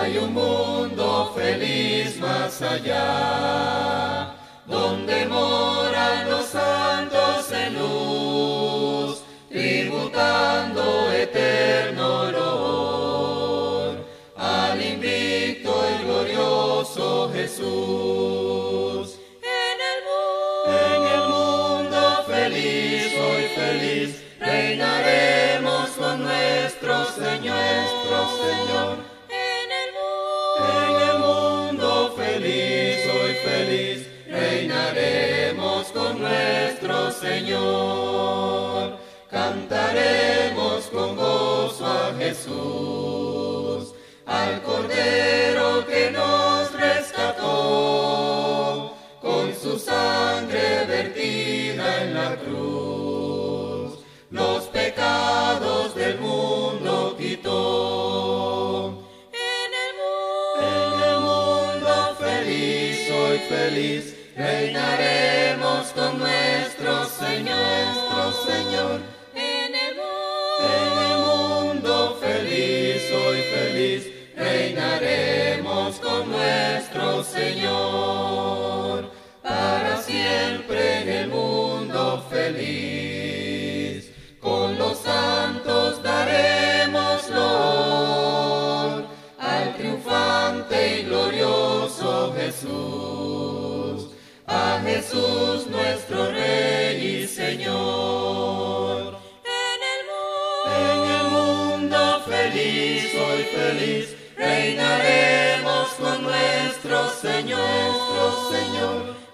Hay un mundo feliz más allá, donde moran los santos en luz, tributando eterno loor al invicto y glorioso Jesús. En el mundo feliz, hoy feliz, reinaremos con nuestro Señor. En el mundo feliz, hoy feliz, reinaremos con nuestro Señor. Cantaremos con gozo a Jesús, al Cordero que nos rescató, con su sangre vertida en la cruz, los pecados del mundo quitó. En el mundo feliz, hoy feliz, reinaremos con nuestro Señor. En el mundo feliz, hoy feliz, reinaremos con nuestro Señor. Para siempre en el mundo feliz, con los santos daremos loor al triunfante y glorioso Jesús, a Jesús nuestro Rey y Señor. En el mundo feliz, hoy feliz, reinaremos con nuestro Señor.